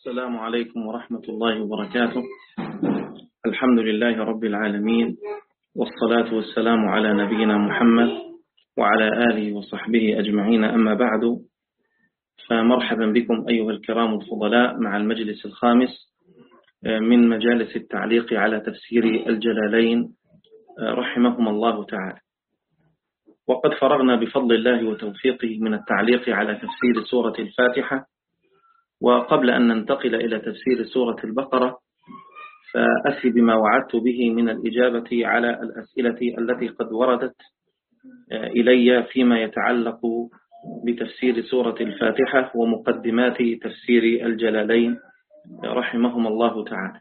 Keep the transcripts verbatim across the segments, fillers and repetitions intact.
السلام عليكم ورحمة الله وبركاته. الحمد لله رب العالمين، والصلاة والسلام على نبينا محمد وعلى آله وصحبه أجمعين، أما بعد، فمرحبا بكم أيها الكرام الفضلاء مع المجلس الخامس من مجالس التعليق على تفسير الجلالين رحمهما الله تعالى. وقد فرغنا بفضل الله وتوفيقه من التعليق على تفسير سورة الفاتحة، وقبل أن ننتقل إلى تفسير سورة البقرة فأفي بما وعدت به من الإجابة على الأسئلة التي قد وردت إلي فيما يتعلق بتفسير سورة الفاتحة ومقدمات تفسير الجلالين رحمهما الله تعالى.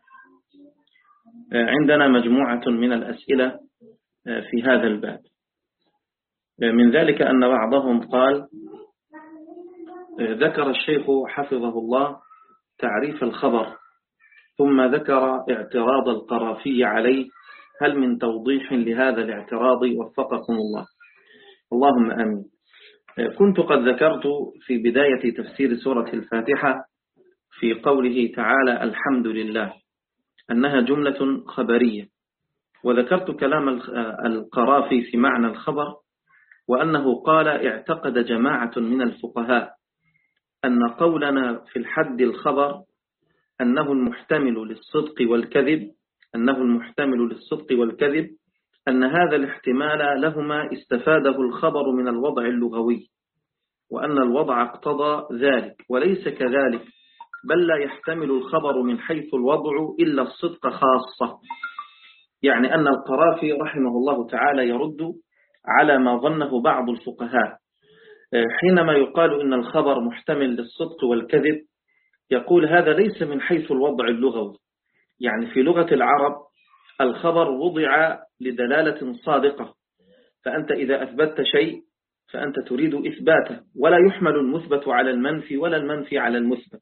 عندنا مجموعة من الأسئلة في هذا الباب. من ذلك أن بعضهم قال: ذكر الشيخ حفظه الله تعريف الخبر ثم ذكر اعتراض القرافي عليه، هل من توضيح لهذا الاعتراض؟ وفقكم الله. اللهم آمين. كنت قد ذكرت في بداية تفسير سورة الفاتحة في قوله تعالى الحمد لله أنها جملة خبرية، وذكرت كلام القرافي في معنى الخبر، وأنه قال: اعتقد جماعة من الفقهاء أن قولنا في الحد الخبر أنه المحتمل للصدق والكذب أنه المحتمل للصدق والكذب أن هذا الاحتمال لهما استفاده الخبر من الوضع اللغوي، وأن الوضع اقتضى ذلك، وليس كذلك، بل لا يحتمل الخبر من حيث الوضع إلا الصدق خاصة. يعني أن القرافي رحمه الله تعالى يرد على ما ظنه بعض الفقهاء حينما يقال إن الخبر محتمل للصدق والكذب، يقول هذا ليس من حيث الوضع اللغوي. يعني في لغة العرب الخبر وضع لدلالة صادقة، فأنت إذا أثبتت شيء فأنت تريد إثباته، ولا يحمل المثبت على المنفي ولا المنفي على المثبت،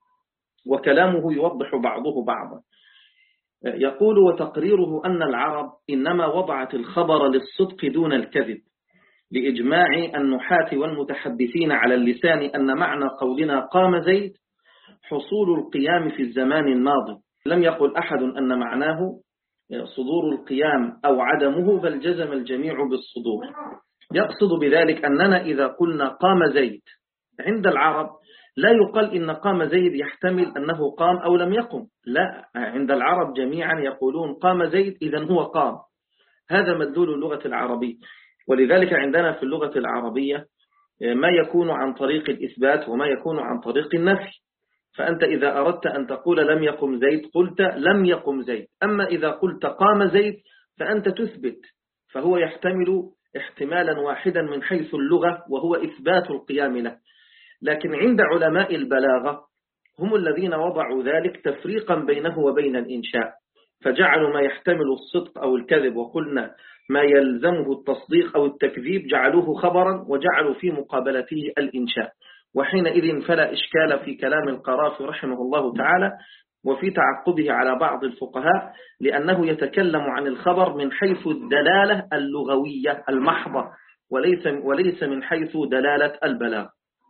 وكلامه يوضح بعضه بعضا. يقول: وتقريره أن العرب إنما وضعت الخبر للصدق دون الكذب، لإجماع النحاة والمتحدثين على اللسان أن معنى قولنا قام زيد حصول القيام في الزمان الماضي. لم يقل أحد أن معناه صدور القيام أو عدمه، بل جزم الجميع بالصدور. يقصد بذلك أننا إذا قلنا قام زيد عند العرب لا يقال إن قام زيد يحتمل أنه قام أو لم يقم، لا، عند العرب جميعا يقولون قام زيد إذن هو قام. هذا مدلول اللغة العربية. ولذلك عندنا في اللغة العربية ما يكون عن طريق الإثبات وما يكون عن طريق النفي. فأنت إذا أردت أن تقول لم يقم زيد قلت لم يقم زيد، أما إذا قلت قام زيد فأنت تثبت، فهو يحتمل احتمالا واحدا من حيث اللغة وهو إثبات القيام له. لكن عند علماء البلاغة هم الذين وضعوا ذلك تفريقا بينه وبين الإنشاء، فجعلوا ما يحتمل الصدق أو الكذب وقلنا ما يلزمه التصديق أو التكذيب جعلوه خبرا، وجعلوا في مقابلته الإنشاء. وحينئذ فلا إشكال في كلام القرافي رحمه الله تعالى وفي تعقبه على بعض الفقهاء، لأنه يتكلم عن الخبر من حيث الدلالة اللغوية المحضة، وليس وليس من حيث دلالة البلاغ.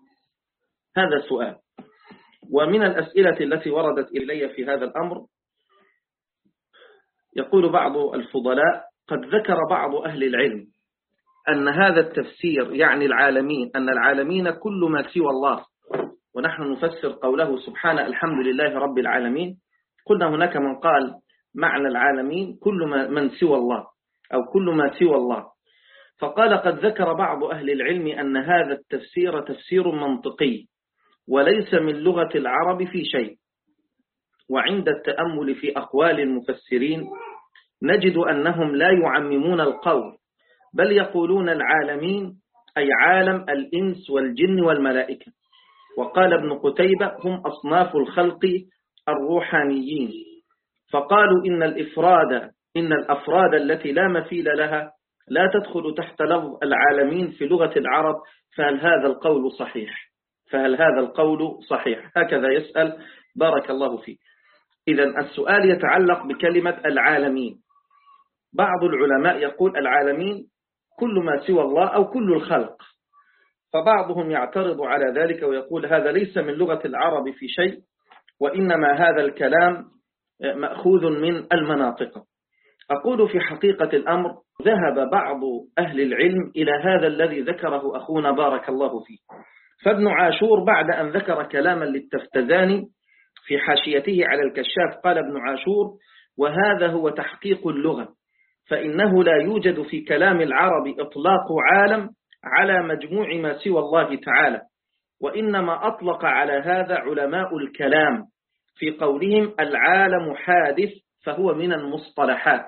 هذا سؤال. ومن الأسئلة التي وردت إلي في هذا الأمر، يقول بعض الفضلاء: قد ذكر بعض أهل العلم أن هذا التفسير يعني العالمين، أن العالمين كل ما سوى الله، ونحن نفسر قوله سبحانه الحمد لله رب العالمين. قلنا هناك من قال معنى العالمين كل ما من سوى الله أو كل ما سوى الله، فقال قد ذكر بعض أهل العلم أن هذا التفسير تفسير منطقي وليس من لغة العرب في شيء. وعند التأمل في أقوال المفسرين نجد أنهم لا يعممون القول، بل يقولون العالمين أي عالم الإنس والجن والملائكة. وقال ابن قتيبة هم أصناف الخلق الروحانيين، فقالوا إن الإفراد إن الأفراد التي لا مثيل لها لا تدخل تحت لفظ العالمين في لغة العرب، فهل هذا القول صحيح؟ فهل هذا القول صحيح؟ هكذا يسأل. بارك الله فيك. إذن السؤال يتعلق بكلمة العالمين. بعض العلماء يقول العالمين كل ما سوى الله أو كل الخلق، فبعضهم يعترض على ذلك ويقول هذا ليس من لغة العرب في شيء، وإنما هذا الكلام مأخوذ من المناطق. أقول في حقيقة الأمر ذهب بعض أهل العلم إلى هذا الذي ذكره أخونا بارك الله فيه. فابن عاشور بعد أن ذكر كلاما للتفتزاني في حاشيته على الكشاف قال ابن عاشور: وهذا هو تحقيق اللغة، فإنه لا يوجد في كلام العرب إطلاق عالم على مجموع ما سوى الله تعالى، وإنما أطلق على هذا علماء الكلام في قولهم العالم حادث فهو من المصطلحات.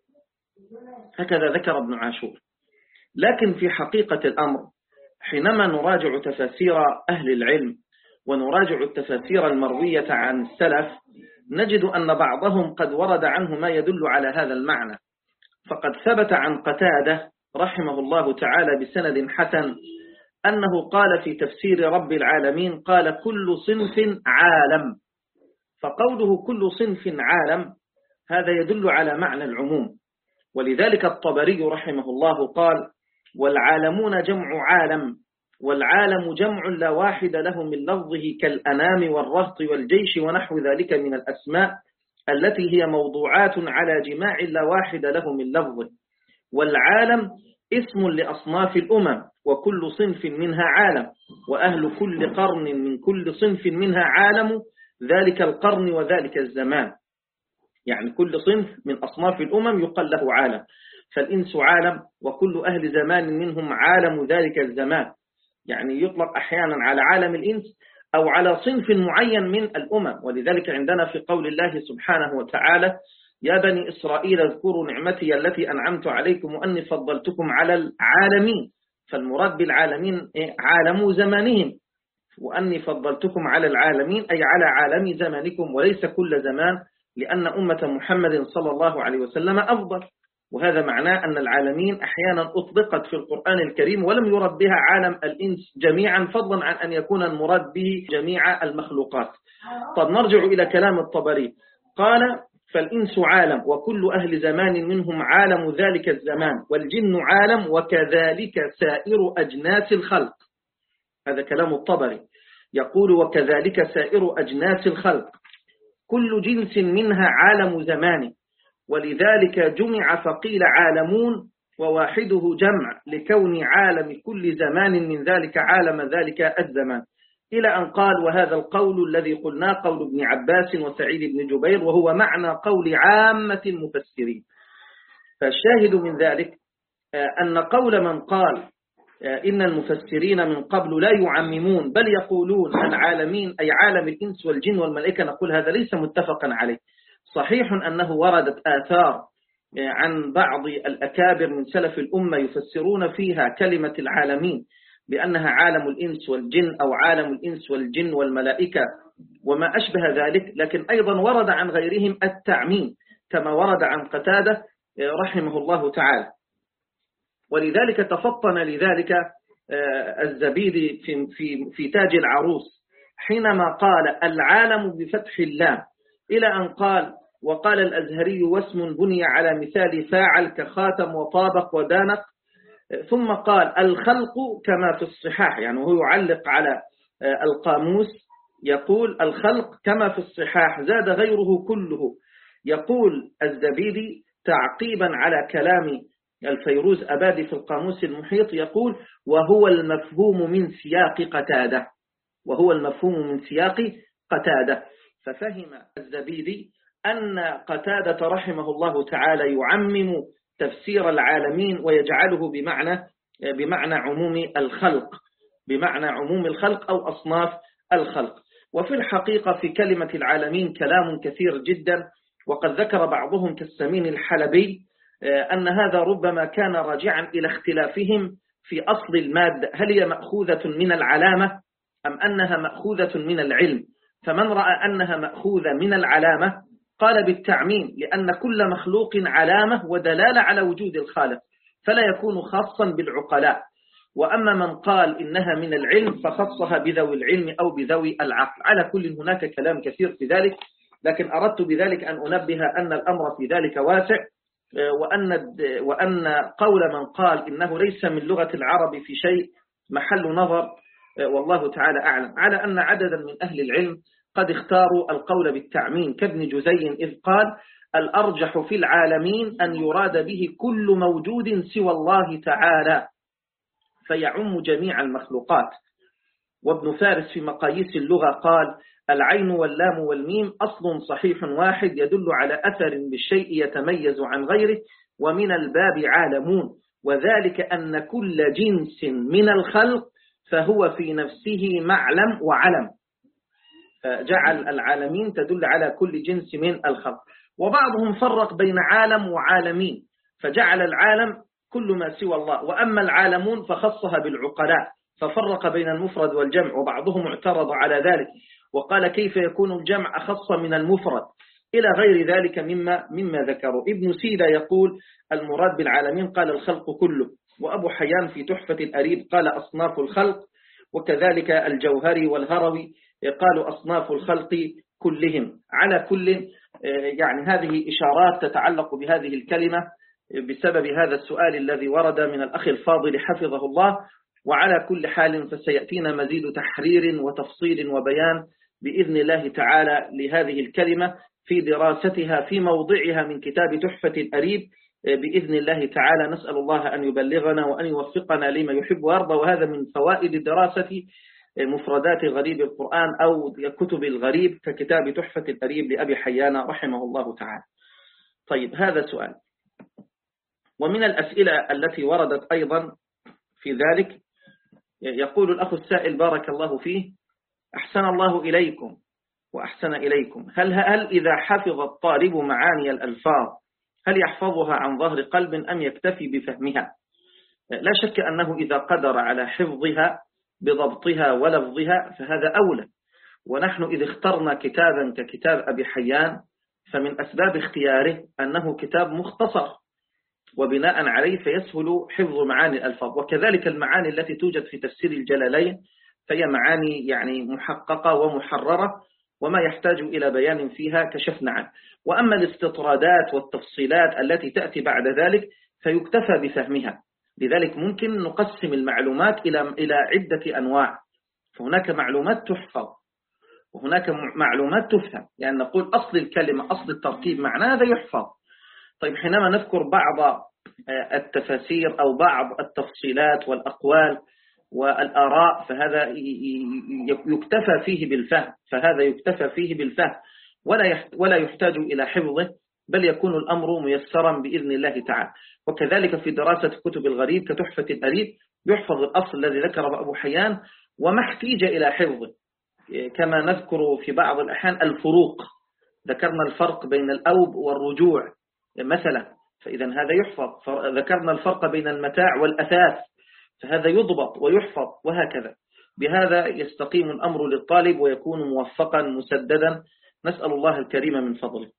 هكذا ذكر ابن عاشور. لكن في حقيقة الأمر حينما نراجع تفاسير أهل العلم ونراجع التفاسير المروية عن السلف نجد أن بعضهم قد ورد عنه ما يدل على هذا المعنى. فقد ثبت عن قتادة رحمه الله تعالى بسند حسن أنه قال في تفسير رب العالمين قال: كل صنف عالم. فقوله كل صنف عالم هذا يدل على معنى العموم، ولذلك الطبري رحمه الله قال: والعالمون جمع عالم، والعالم جمع لا واحد له من لفظه كالأنام والرهط والجيش ونحو ذلك من الأسماء التي هي موضوعات على جماع لا واحد له من لفظه. والعالم اسم لأصناف الأمم، وكل صنف منها عالم، وأهل كل قرن من كل صنف منها عالم، ذلك القرن وذلك الزمان. يعني كل صنف من أصناف الأمم يقال له عالم، فالإنس عالم، وكل أهل زمان منهم عالم ذلك الزمان. يعني يطلق أحيانا على عالم الإنس أو على صنف معين من الأمم. ولذلك عندنا في قول الله سبحانه وتعالى: يا بني إسرائيل اذكروا نعمتي التي أنعمت عليكم وأني فضلتكم على العالمين. فالمراد بالعالمين عالم زمانهم، وأني فضلتكم على العالمين أي على عالم زمانكم وليس كل زمان، لأن أمة محمد صلى الله عليه وسلم أفضل. وهذا معناه أن العالمين أحيانا أطلقت في القرآن الكريم ولم يرد بها عالم الإنس جميعا، فضلا عن أن يكون المراد به جميع المخلوقات. طب نرجع إلى كلام الطبري. قال: فالإنس عالم، وكل أهل زمان منهم عالم ذلك الزمان، والجن عالم، وكذلك سائر أجناس الخلق. هذا كلام الطبري، يقول: وكذلك سائر أجناس الخلق، كل جنس منها عالم زمان، ولذلك جمع فقيل عالمون، وواحده جمع لكون عالم كل زمان من ذلك عالم ذلك الزمان، إلى أن قال: وهذا القول الذي قلنا قول ابن عباس وسعيد بن جبير، وهو معنى قول عامة المفسرين. فالشاهد من ذلك أن قول من قال إن المفسرين من قبل لا يعممون بل يقولون العالمين أي عالم الإنس والجن والملائكة، نقول هذا ليس متفقا عليه. صحيح أنه وردت آثار عن بعض الأكابر من سلف الأمة يفسرون فيها كلمة العالمين بأنها عالم الإنس والجن أو عالم الإنس والجن والملائكة وما أشبه ذلك، لكن أيضا ورد عن غيرهم التعميم كما ورد عن قتادة رحمه الله تعالى. ولذلك تفطن لذلك الزبيدي في, في, في تاج العروس حينما قال العالم بفتح اللام، إلى أن قال: وقال الأزهري: واسم بني على مثال فاعل كخاتم وطابق ودانق. ثم قال: الخلق كما في الصحاح، يعني هو يعلق على القاموس يقول: الخلق كما في الصحاح زاد غيره كله. يقول الزبيدي تعقيبا على كلام الفيروز أبادي في القاموس المحيط، يقول: وهو المفهوم من سياق قتادة، وهو المفهوم من سياق قتادة. ففهم الزبيدي أن قتادة رحمه الله تعالى يعمم تفسير العالمين ويجعله بمعنى بمعنى عموم الخلق، بمعنى عموم الخلق أو أصناف الخلق. وفي الحقيقة في كلمة العالمين كلام كثير جدا، وقد ذكر بعضهم كالسمين الحلبي أن هذا ربما كان راجعا إلى اختلافهم في أصل المادة، هل هي مأخوذة من العلامة أم أنها مأخوذة من العلم. فمن رأى أنها مأخوذة من العلامة قال بالتعميم، لأن كل مخلوق علامة ودلالة على وجود الخالق، فلا يكون خاصا بالعقلاء. وأما من قال إنها من العلم فخصها بذوي العلم أو بذوي العقل. على كل هناك كلام كثير في ذلك، لكن أردت بذلك أن أنبه أن الأمر في ذلك واسع، وأن وأن قول من قال إنه ليس من لغة العرب في شيء محل نظر، والله تعالى أعلم. على أن عددا من أهل العلم قد اختاروا القول بالتعميم كابن جزي إذ قال الأرجح في العالمين أن يراد به كل موجود سوى الله تعالى فيعم جميع المخلوقات. وابن فارس في مقاييس اللغة قال العين واللام والميم أصل صحيح واحد يدل على أثر بالشيء يتميز عن غيره، ومن الباب عالمون، وذلك أن كل جنس من الخلق فهو في نفسه معلم وعلم. فجعل العالمين تدل على كل جنس من الخلق. وبعضهم فرق بين عالم وعالمين فجعل العالم كل ما سوى الله، وأما العالمون فخصها بالعقلاء ففرق بين المفرد والجمع، وبعضهم اعترض على ذلك وقال كيف يكون الجمع أخص من المفرد إلى غير ذلك مما, مما ذكروا. ابن سيدة يقول المراد بالعالمين قال الخلق كله، وأبو حيان في تحفة الأريب قال أصناف الخلق، وكذلك الجوهري والهروي قالوا أصناف الخلق كلهم. على كل يعني هذه إشارات تتعلق بهذه الكلمة بسبب هذا السؤال الذي ورد من الأخ الفاضل حفظه الله. وعلى كل حال فسيأتينا مزيد تحرير وتفصيل وبيان بإذن الله تعالى لهذه الكلمة في دراستها في موضعها من كتاب تحفة الأريب بإذن الله تعالى. نسأل الله أن يبلغنا وأن يوفقنا لما يحب ويرضى. وهذا من فوائد دراسة مفردات غريب القرآن أو كتب الغريب ككتاب تحفة الأريب لأبي حيان رحمه الله تعالى. طيب هذا سؤال. ومن الأسئلة التي وردت أيضا في ذلك يقول الأخ السائل بارك الله فيه أحسن الله إليكم وأحسن إليكم، هل, هل إذا حفظ الطالب معاني الألفاظ هل يحفظها عن ظهر قلب أم يكتفي بفهمها؟ لا شك أنه إذا قدر على حفظها بضبطها ولفظها فهذا أولى. ونحن إذ اخترنا كتابا ككتاب أبي حيان فمن أسباب اختياره أنه كتاب مختصر، وبناء عليه فيسهل حفظ معاني الألفاظ. وكذلك المعاني التي توجد في تفسير الجلالين فهي معاني يعني محققة ومحررة، وما يحتاج إلى بيان فيها كشفنا عنه. وأما الاستطرادات والتفصيلات التي تأتي بعد ذلك فيكتفى بفهمها. لذلك ممكن نقسم المعلومات إلى إلى عدة أنواع، فهناك معلومات تحفظ وهناك معلومات تفهم، يعني نقول أصل الكلمة أصل التركيب معناه هذا يحفظ. طيب حينما نذكر بعض التفاسير أو بعض التفصيلات والأقوال والآراء فهذا يكتفى فيه بالفهم، فهذا يكتفى فيه بالفهم ولا ولا يحتاج إلى حفظه، بل يكون الأمر ميسرا بإذن الله تعالى. وكذلك في دراسة كتب الغريب كتحفة الأريب يحفظ الأصل الذي ذكره أبو حيان وما احتيج إلى حفظه، كما نذكر في بعض الأحيان الفروق، ذكرنا الفرق بين الأوب والرجوع مثلا، فإذا هذا يحفظ. ذكرنا الفرق بين المتاع والأثاث فهذا يضبط ويحفظ، وهكذا. بهذا يستقيم الأمر للطالب ويكون موفقا مسددا، نسأل الله الكريم من فضله.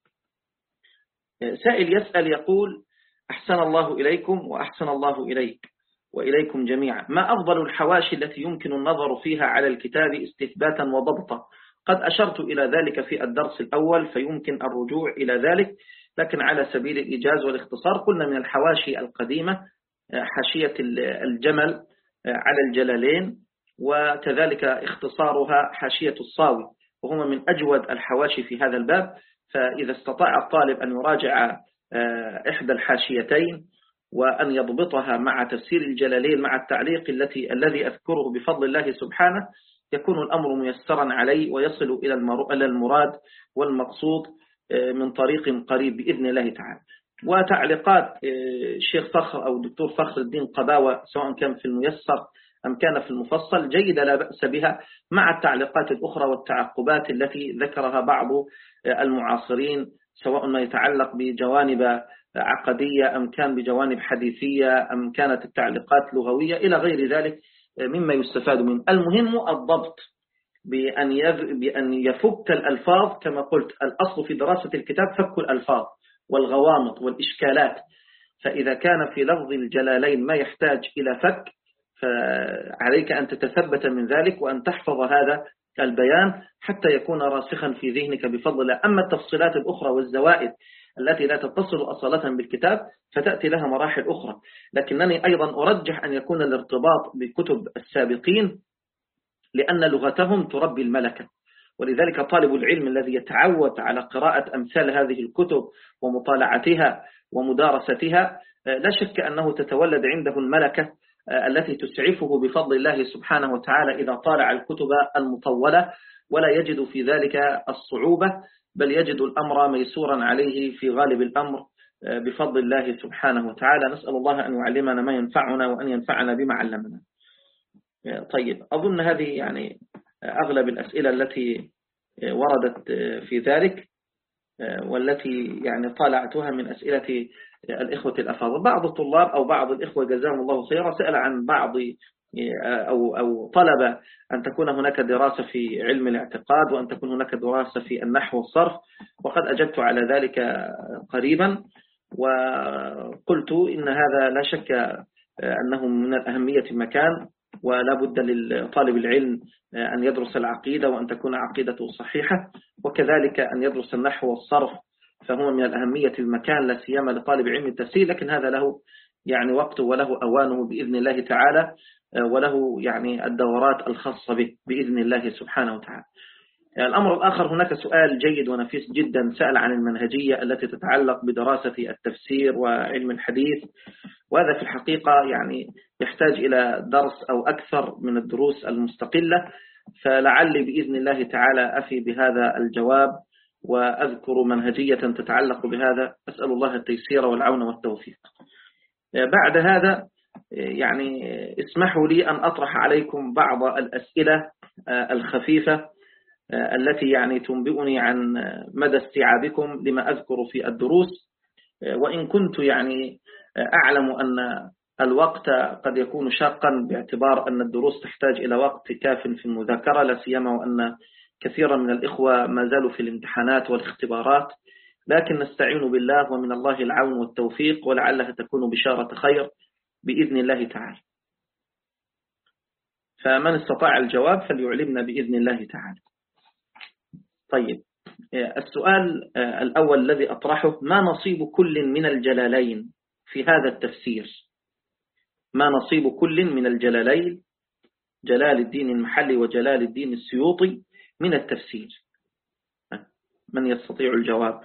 سائل يسأل يقول أحسن الله إليكم وأحسن الله إليك وإليكم جميعا، ما أفضل الحواشي التي يمكن النظر فيها على الكتاب استثباتا وضبطا؟ قد أشرت إلى ذلك في الدرس الأول فيمكن الرجوع إلى ذلك، لكن على سبيل الإيجاز والاختصار قلنا من الحواشي القديمة حاشية الجمل على الجلالين، وكذلك اختصارها حاشية الصاوي، وهما من أجود الحواشي في هذا الباب. فإذا استطاع الطالب أن يراجع إحدى الحاشيتين وأن يضبطها مع تفسير الجلالين مع التعليق التي الذي أذكره بفضل الله سبحانه يكون الأمر ميسرا عليه ويصل إلى المراد والمقصود من طريق قريب بإذن الله تعالى. وتعليقات الشيخ فخر أو الدكتور فخر الدين قباوة سواء كان في الميسر أم كان في المفصل جيدة لا بأس بها، مع التعليقات الأخرى والتعقبات التي ذكرها بعض المعاصرين سواء ما يتعلق بجوانب عقدية أم كان بجوانب حديثية أم كانت التعليقات لغوية إلى غير ذلك مما يستفاد منه. المهم الضبط بأن بأن يفك الألفاظ، كما قلت الأصل في دراسة الكتاب فك الألفاظ والغوامض والإشكالات، فإذا كان في لفظ الجلالين ما يحتاج إلى فك فعليك أن تتثبت من ذلك وأن تحفظ هذا البيان حتى يكون راسخا في ذهنك بفضل الله. أما التفصيلات الأخرى والزوائد التي لا تتصل أصالة بالكتاب فتأتي لها مراحل أخرى، لكنني أيضا أرجح أن يكون الارتباط بكتب السابقين لأن لغتهم تربي الملكة ولذلك طالب العلم الذي يتعود على قراءة أمثال هذه الكتب ومطالعتها ومدارستها لا شك أنه تتولد عنده الملكة التي تسعفه بفضل الله سبحانه وتعالى إذا طالع الكتب المطولة، ولا يجد في ذلك الصعوبة، بل يجد الأمر ميسورا عليه في غالب الأمر بفضل الله سبحانه وتعالى. نسأل الله أن يعلمنا ما ينفعنا وأن ينفعنا بما علمنا. طيب، أظن هذه يعني أغلب الأسئلة التي وردت في ذلك والتي يعني طالعتها من أسئلة الإخوة الأفاضل. بعض الطلاب أو بعض الإخوة جزاهم الله خيرا سأل عن بعض أو أو طلب أن تكون هناك دراسة في علم الاعتقاد وأن تكون هناك دراسة في النحو والصرف، وقد أجبت على ذلك قريبا وقلت إن هذا لا شك أنه من الأهمية مكان، ولا بد للطالب العلم أن يدرس العقيدة وأن تكون عقيدته صحيحة، وكذلك أن يدرس النحو والصرف فهو من الأهمية المكان، لا سيما لطالب علم التفسير، لكن هذا له يعني وقته وله أوانه بإذن الله تعالى، وله يعني الدورات الخاصة به بإذن الله سبحانه وتعالى. الأمر الآخر، هناك سؤال جيد ونفيس جدا سأل عن المنهجية التي تتعلق بدراسة التفسير وعلم الحديث، وهذا في الحقيقة يعني يحتاج إلى درس أو أكثر من الدروس المستقلة، فلعلي بإذن الله تعالى أفي بهذا الجواب وأذكر منهجية تتعلق بهذا. أسأل الله التيسير والعون والتوفيق. بعد هذا يعني اسمحوا لي أن أطرح عليكم بعض الأسئلة الخفيفة التي يعني تنبئني عن مدى استيعابكم لما أذكر في الدروس، وإن كنت يعني أعلم أن الوقت قد يكون شاقا باعتبار أن الدروس تحتاج إلى وقت كاف في المذاكرة، لا سيما وأن كثيرا من الإخوة ما زالوا في الامتحانات والاختبارات، لكن نستعين بالله ومن الله العون والتوفيق، ولعلها تكون بشارة خير بإذن الله تعالى. فمن استطاع الجواب فليعلمنا بإذن الله تعالى. طيب، السؤال الأول الذي أطرحه: ما نصيب كل من الجلالين في هذا التفسير؟ ما نصيب كل من الجلالين، جلال الدين المحلي وجلال الدين السيوطي، من التفسير؟ من يستطيع الجواب؟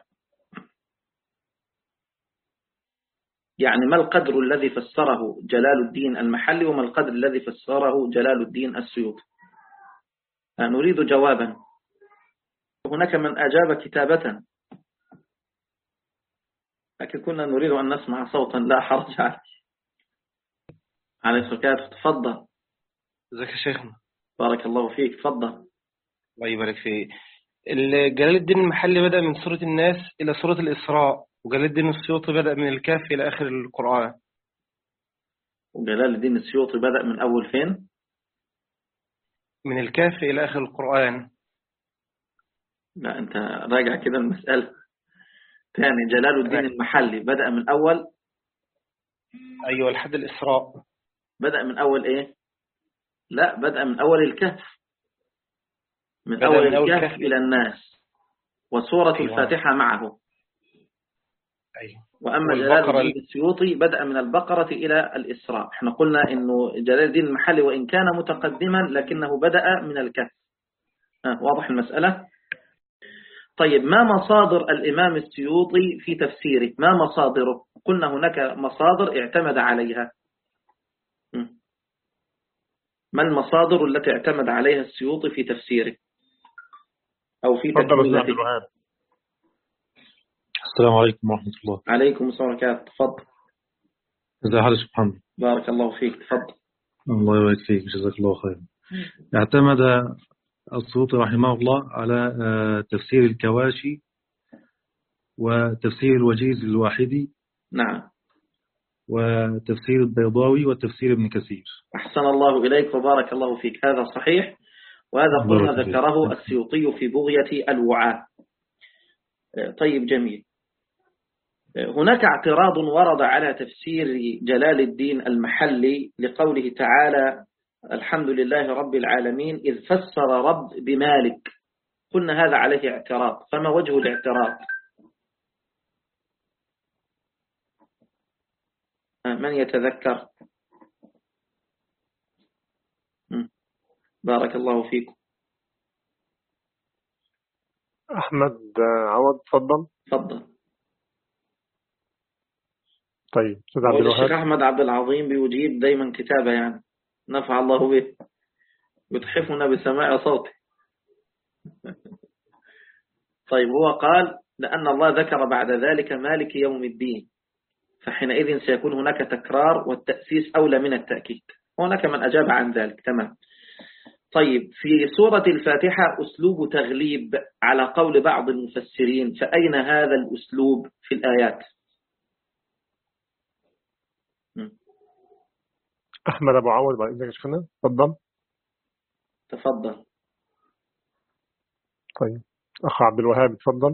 يعني ما القدر الذي فسره جلال الدين المحلي وما القدر الذي فسره جلال الدين السيوطي؟ نريد جوابا. هناك من أجاب كتابة، لكن كنا نريد أن نسمع صوتا. لا حرج عليه. عليه الصلاة. تفضل. ازيك يا شيخنا؟ بارك الله فيك. تفضل. الله يبارك فيك. جلال الدين المحلي بدأ من سورة الناس إلى سورة الإسراء، وجلال الدين السيوطي بدأ من الكهف إلى آخر القرآن. وجلال الدين السيوطي بدأ من أول فين؟ من الكهف إلى آخر القرآن. لا، أنت راجع كده المسألة تاني. جلال الدين المحلي بدأ من أول، أيوة، لحد الإسراء. بدأ من أول إيه؟ لا، بدأ من أول الكهف، من أول من أول الكهف إلى الناس، وسورة أيوة. الفاتحة معه. أيوة. وأما جلال الدين السيوطي بدأ من البقرة إلى الإسراء. احنا قلنا إنه جلال الدين المحلي وإن كان متقدما لكنه بدأ من الكهف. آه واضح المسألة؟ طيب، ما مصادر الإمام السيوطي في تفسيره؟ ما مصادره؟ قلنا هناك مصادر اعتمد عليها. ما المصادر التي اعتمد عليها السيوطي في تفسيره أو في تكملته؟ السلام عليكم ورحمة الله. عليكم السلام ورحمة الله. تفضل. ازي حالك محمد؟ بارك الله فيك. تفضل. الله يبارك فيك، جزاك الله خير. اعتمد السيوطي رحمه الله على تفسير الكواشي وتفسير الوجيز الواحدي. نعم. وتفسير البيضاوي وتفسير ابن كثير. أحسن الله إليك وبارك الله فيك. هذا صحيح، وهذا قلنا ذكره السيوطي في بغية الوعاء. طيب، جميل. هناك اعتراض ورد على تفسير جلال الدين المحلي لقوله تعالى: الحمد لله رب العالمين إذ فسر رب بمالك. قلنا هذا عليه اعتراض، فما وجه الاعتراض؟ من يتذكر؟ بارك الله فيكم. أحمد عوض تفضل. تفضل. طيب أستاذ عبد الوهاب. الشيخ أحمد عبد العظيم بيجيب دايما كتابة يعني نفع الله به، يتحفنا بسماع صوته. طيب هو قال لأن الله ذكر بعد ذلك مالك يوم الدين، فحينئذ سيكون هناك تكرار والتأسيس أولى من التأكيد. هناك من أجاب عن ذلك. تمام. طيب في سورة الفاتحة أسلوب تغليب على قول بعض المفسرين، فأين هذا الأسلوب في الآيات؟ أحمد أبو عوض بعد إذنك شفنا. تفضل. تفضل. طيب أخ عبد الوهاب تفضل.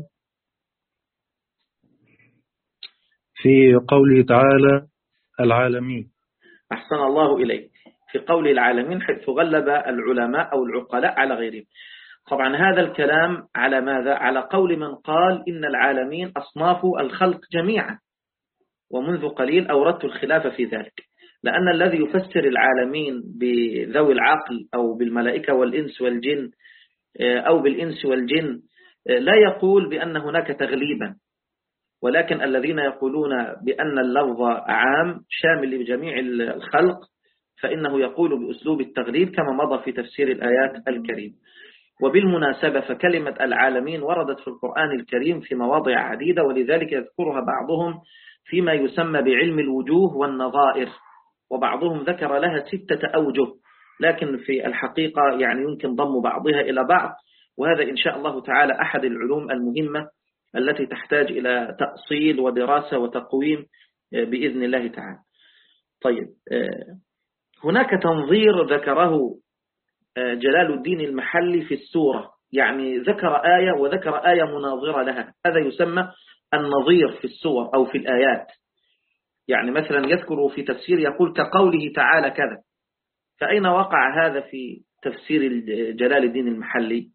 في قوله تعالى العالمين. أحسن الله إليك. في قول العالمين حيث غلب العلماء أو العقلاء على غيرهم. طبعا هذا الكلام على ماذا؟ على قول من قال إن العالمين أصناف الخلق جميعا، ومنذ قليل أوردت الخلاف في ذلك، لأن الذي يفسر العالمين بذوي العقل أو بالملائكة والإنس والجن أو بالإنس والجن لا يقول بأن هناك تغليبا، ولكن الذين يقولون بأن اللفظ عام شامل لجميع الخلق فإنه يقول بأسلوب التغليب كما مضى في تفسير الآيات الكريم. وبالمناسبة فكلمة العالمين وردت في القرآن الكريم في مواضع عديدة، ولذلك يذكرها بعضهم فيما يسمى بعلم الوجوه والنظائر، وبعضهم ذكر لها ستة أوجه، لكن في الحقيقة يعني يمكن ضم بعضها إلى بعض، وهذا إن شاء الله تعالى أحد العلوم المهمة التي تحتاج إلى تأصيل ودراسة وتقويم بإذن الله تعالى. طيب هناك تنظير ذكره جلال الدين المحلي في السورة، يعني ذكر آية وذكر آية مناظرة لها، هذا يسمى النظير في السور أو في الآيات. يعني مثلا يذكر في تفسير يقول كقوله تعالى كذا، فأين وقع هذا في تفسير جلال الدين المحلي؟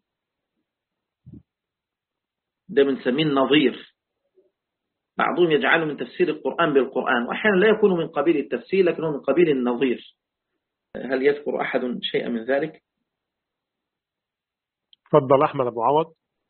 ده بنسميه النظير. بعضهم يجعله من تفسير القرآن بالقرآن، وأحيانا لا يكون من قبيل التفسير لكنه من قبيل النظير. هل يذكر أحد شيئا من ذلك؟ تفضل أحمد أبو عوض.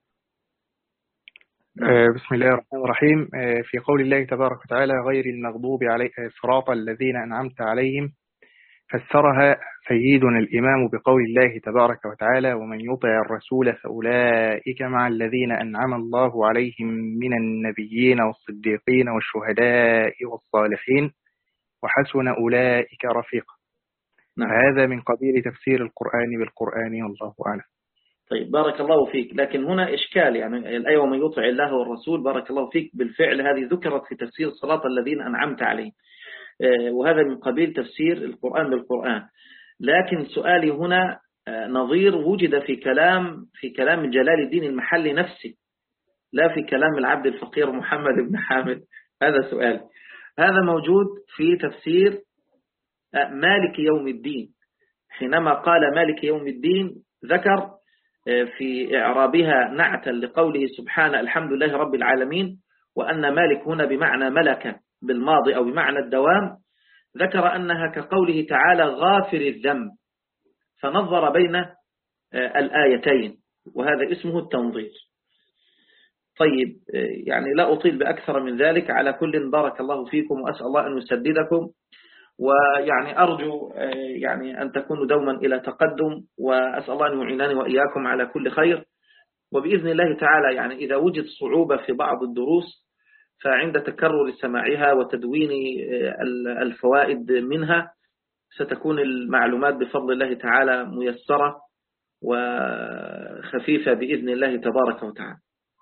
بسم الله الرحمن الرحيم. في قول الله تبارك وتعالى غير المغضوب عليه صراط الذين أنعمت عليهم، فسرها سيدنا الإمام بقول الله تبارك وتعالى ومن يطع الرسول فأولئك مع الذين أنعم الله عليهم من النبيين والصديقين والشهداء والصالحين وحسن أولئك رفيقا. نعم. هذا من قبيل تفسير القرآن بالقرآن والله أعلم. طيب بارك الله فيك، لكن هنا إشكال، يعني الآية ومن يطع الله والرسول بارك الله فيك بالفعل هذه ذكرت في تفسير صراط الذين أنعمت عليهم، وهذا من قبيل تفسير القرآن بالقرآن. لكن سؤالي هنا نظير وجد في كلام في كلام جلال الدين المحلي نفسه، لا في كلام العبد الفقير محمد بن حامد. هذا سؤال. هذا موجود في تفسير مالك يوم الدين، حينما قال مالك يوم الدين ذكر في إعرابها نعتا لقوله سبحانه الحمد لله رب العالمين، وأن مالك هنا بمعنى ملك بالماضي أو بمعنى الدوام، ذكر أنها كقوله تعالى غافر الذنب، فنظر بين الآيتين، وهذا اسمه التنظير. طيب يعني لا أطيل بأكثر من ذلك. على كل بارك الله فيكم، وأسأل الله أن يسددكم، ويعني أرجو يعني أن تكونوا دوما إلى تقدم، وأسأل الله أن يعينني وإياكم على كل خير. وبإذن الله تعالى يعني إذا وجد صعوبة في بعض الدروس فعند تكرر سماعها وتدوين الفوائد منها ستكون المعلومات بفضل الله تعالى ميسرة وخفيفة بإذن الله تبارك وتعالى.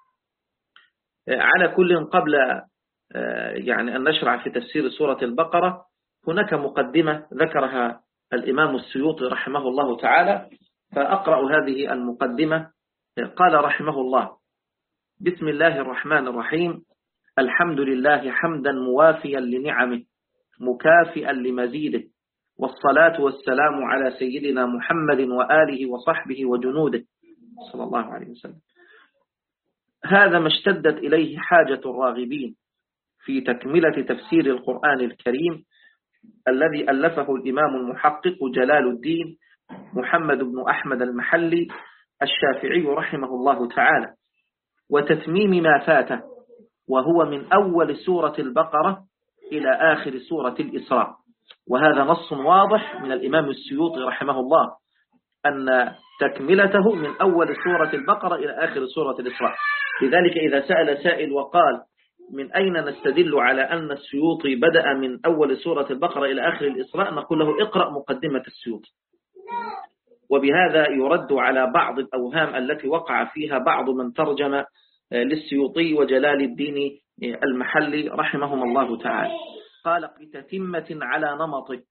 على كل قبل يعني أن نشرع في تفسير سورة البقرة هناك مقدمة ذكرها الإمام السيوطي رحمه الله تعالى، فأقرأ هذه المقدمة. قال رحمه الله: بسم الله الرحمن الرحيم، الحمد لله حمدا موافيا لنعمه مكافئا لمزيده، والصلاة والسلام على سيدنا محمد وآله وصحبه وجنوده صلى الله عليه وسلم. هذا ما اشتدت إليه حاجة الراغبين في تكملة تفسير القرآن الكريم الذي ألفه الإمام المحقق جلال الدين محمد بن أحمد المحلي الشافعي رحمه الله تعالى، وتتميم ما فاته، وهو من أول سورة البقرة إلى آخر سورة الإسراء. وهذا نص واضح من الإمام السيوطي رحمه الله أن تكملته من أول سورة البقرة إلى آخر سورة الإسراء. لذلك إذا سأل سائل وقال من أين نستدل على أن السيوطي بدأ من أول سورة البقرة إلى آخر الإسراء، نقول له اقرأ مقدمة السيوطي. وبهذا يرد على بعض الأوهام التي وقع فيها بعض من ترجم للسيوطي وجلال الدين المحلي رحمهم الله تعالى. قال بتتمة على نمطه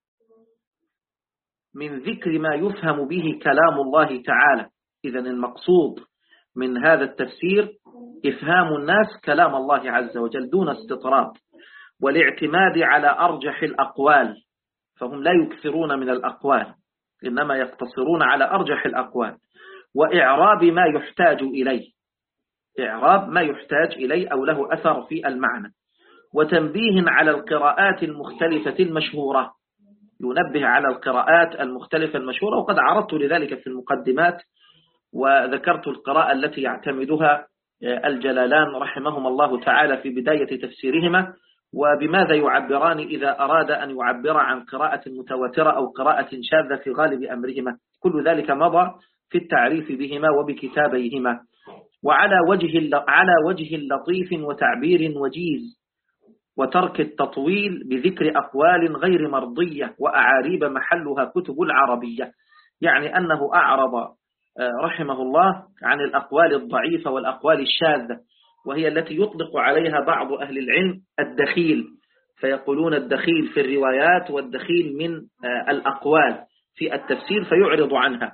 من ذكر ما يفهم به كلام الله تعالى. إذن المقصود من هذا التفسير إفهام الناس كلام الله عز وجل دون استطراد، والاعتماد على أرجح الأقوال، فهم لا يكثرون من الأقوال إنما يقتصرون على أرجح الأقوال، وإعراب ما يحتاج إليه، إعراب ما يحتاج إليه أو له أثر في المعنى، وتنبيه على القراءات المختلفة المشهورة، ينبه على القراءات المختلفة المشهورة. وقد عرضت لذلك في المقدمات وذكرت القراءة التي يعتمدها الجلالان رحمهما الله تعالى في بداية تفسيرهما، وبماذا يعبران إذا أراد أن يعبر عن قراءة متواترة أو قراءة شاذة في غالب أمرهما. كل ذلك مضى في التعريف بهما وبكتابيهما. وعلى وجه على وجه لطيف وتعبير وجيز، وترك التطويل بذكر أقوال غير مرضية وأعاريب محلها كتب العربية. يعني أنه أعرض رحمه الله عن الأقوال الضعيفة والأقوال الشاذة، وهي التي يطلق عليها بعض أهل العلم الدخيل، فيقولون الدخيل في الروايات والدخيل من الأقوال في التفسير فيعرض عنها.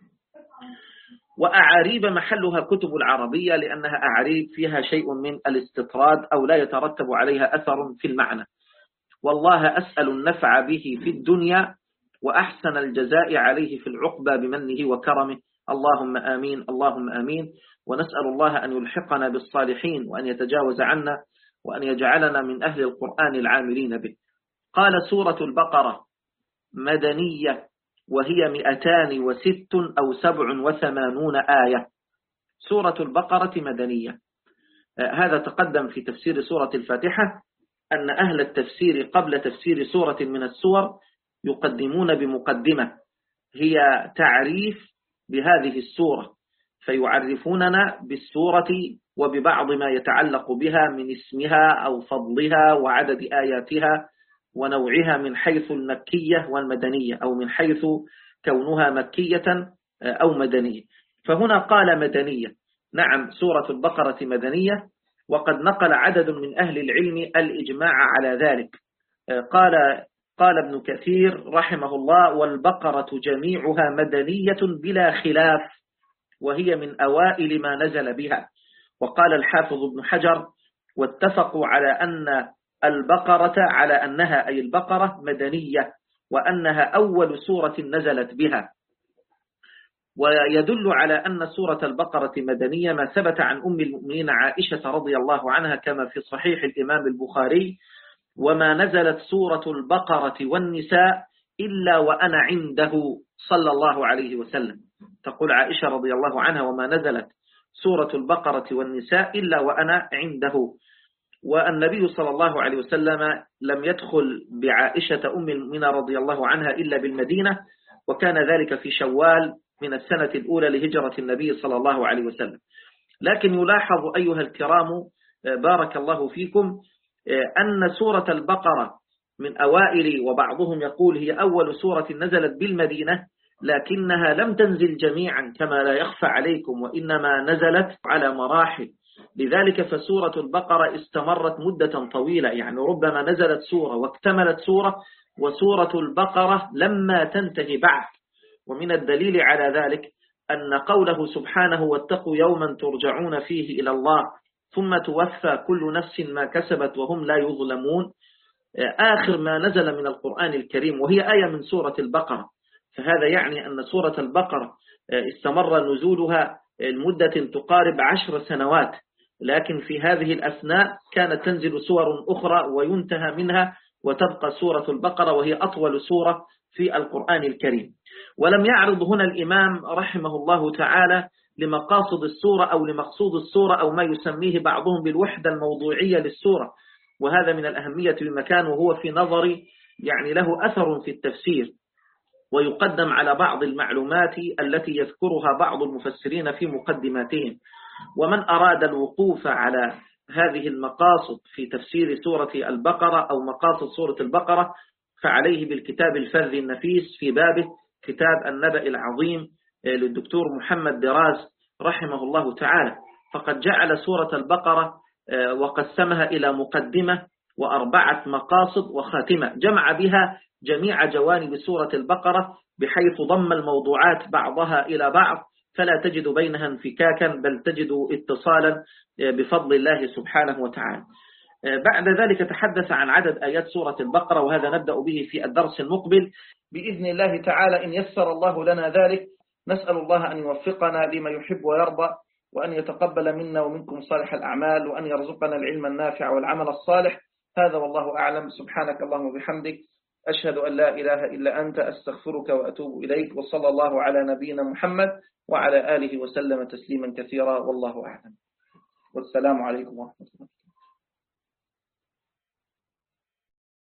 وأعاريب محلها كتب العربية لأنها أعاريب فيها شيء من الاستطراد أو لا يترتب عليها أثر في المعنى. والله أسأل النفع به في الدنيا وأحسن الجزاء عليه في العقبى بمنه وكرمه. اللهم آمين اللهم آمين. ونسأل الله أن يلحقنا بالصالحين وأن يتجاوز عنا وأن يجعلنا من أهل القرآن العاملين به. قال سورة البقرة مدنية، وهي مئتان وست أو سبع وثمانون آية. سورة البقرة مدنية. هذا تقدم في تفسير سورة الفاتحة أن أهل التفسير قبل تفسير سورة من السور يقدمون بمقدمة هي تعريف بهذه السورة، فيعرفوننا بالسورة وببعض ما يتعلق بها من اسمها أو فضلها وعدد آياتها ونوعها من حيث المكية والمدنية، أو من حيث كونها مكية أو مدنية. فهنا قال مدنية. نعم سورة البقرة مدنية، وقد نقل عدد من أهل العلم الإجماع على ذلك. قال قال ابن كثير رحمه الله والبقرة جميعها مدنية بلا خلاف، وهي من أوائل ما نزل بها. وقال الحافظ ابن حجر واتفقوا على أن البقرة على أنها أي البقرة مدنية، وأنها أول سورة نزلت بها. ويدل على أن سورة البقرة مدنية ما ثبت عن أم المؤمنين عائشة رضي الله عنها كما في صحيح الإمام البخاري: وما نزلت سورة البقرة والنساء إلا وأنا عنده صلى الله عليه وسلم. تقول عائشة رضي الله عنها: وما نزلت سورة البقرة والنساء إلا وأنا عنده. والنبي صلى الله عليه وسلم لم يدخل بعائشة أم المؤمنين رضي الله عنها إلا بالمدينة، وكان ذلك في شوال من السنة الأولى لهجرة النبي صلى الله عليه وسلم. لكن يلاحظ أيها الكرام بارك الله فيكم أن سورة البقرة من أوائل، وبعضهم يقول هي أول سورة نزلت بالمدينة، لكنها لم تنزل جميعا كما لا يخفى عليكم، وإنما نزلت على مراحل. لذلك فسورة البقرة استمرت مدة طويلة، يعني ربما نزلت سورة واكتملت سورة وسورة البقرة لما تنتهي بعد. ومن الدليل على ذلك أن قوله سبحانه: واتقوا يوما ترجعون فيه إلى الله ثم توفى كل نفس ما كسبت وهم لا يظلمون، آخر ما نزل من القرآن الكريم، وهي آية من سورة البقرة. فهذا يعني أن سورة البقرة استمر نزولها المدة تقارب عشر سنوات، لكن في هذه الأثناء كانت تنزل سور أخرى وينتهى منها وتبقى سورة البقرة وهي أطول سورة في القرآن الكريم. ولم يعرض هنا الإمام رحمه الله تعالى لمقاصد السورة أو لمقصود السورة أو ما يسميه بعضهم بالوحدة الموضوعية للسورة، وهذا من الأهمية بمكان، وهو في نظري يعني له أثر في التفسير، ويقدم على بعض المعلومات التي يذكرها بعض المفسرين في مقدماتهم. ومن أراد الوقوف على هذه المقاصد في تفسير سورة البقرة أو مقاصد سورة البقرة فعليه بالكتاب الفذ النفيس في بابه كتاب النبأ العظيم للدكتور محمد دراز رحمه الله تعالى، فقد جعل سورة البقرة وقسمها إلى مقدمة وأربعة مقاصد وخاتمة، جمع بها جميع جوانب سورة البقرة بحيث ضم الموضوعات بعضها إلى بعض، فلا تجد بينها انفكاكا بل تجد اتصالا بفضل الله سبحانه وتعالى. بعد ذلك تحدث عن عدد آيات سورة البقرة، وهذا نبدأ به في الدرس المقبل بإذن الله تعالى إن يسر الله لنا ذلك. نسأل الله أن يوفقنا لما يحب ويرضى، وأن يتقبل منا ومنكم صالح الأعمال، وأن يرزقنا العلم النافع والعمل الصالح. هذا والله أعلم. سبحانك اللهم وبحمدك، أشهد أن لا إله إلا أنت، أستغفرك وأتوب إليك، وصلى الله على نبينا محمد وعلى آله وسلم تسليما كثيرا، والله أعلم، والسلام عليكم ورحمة الله.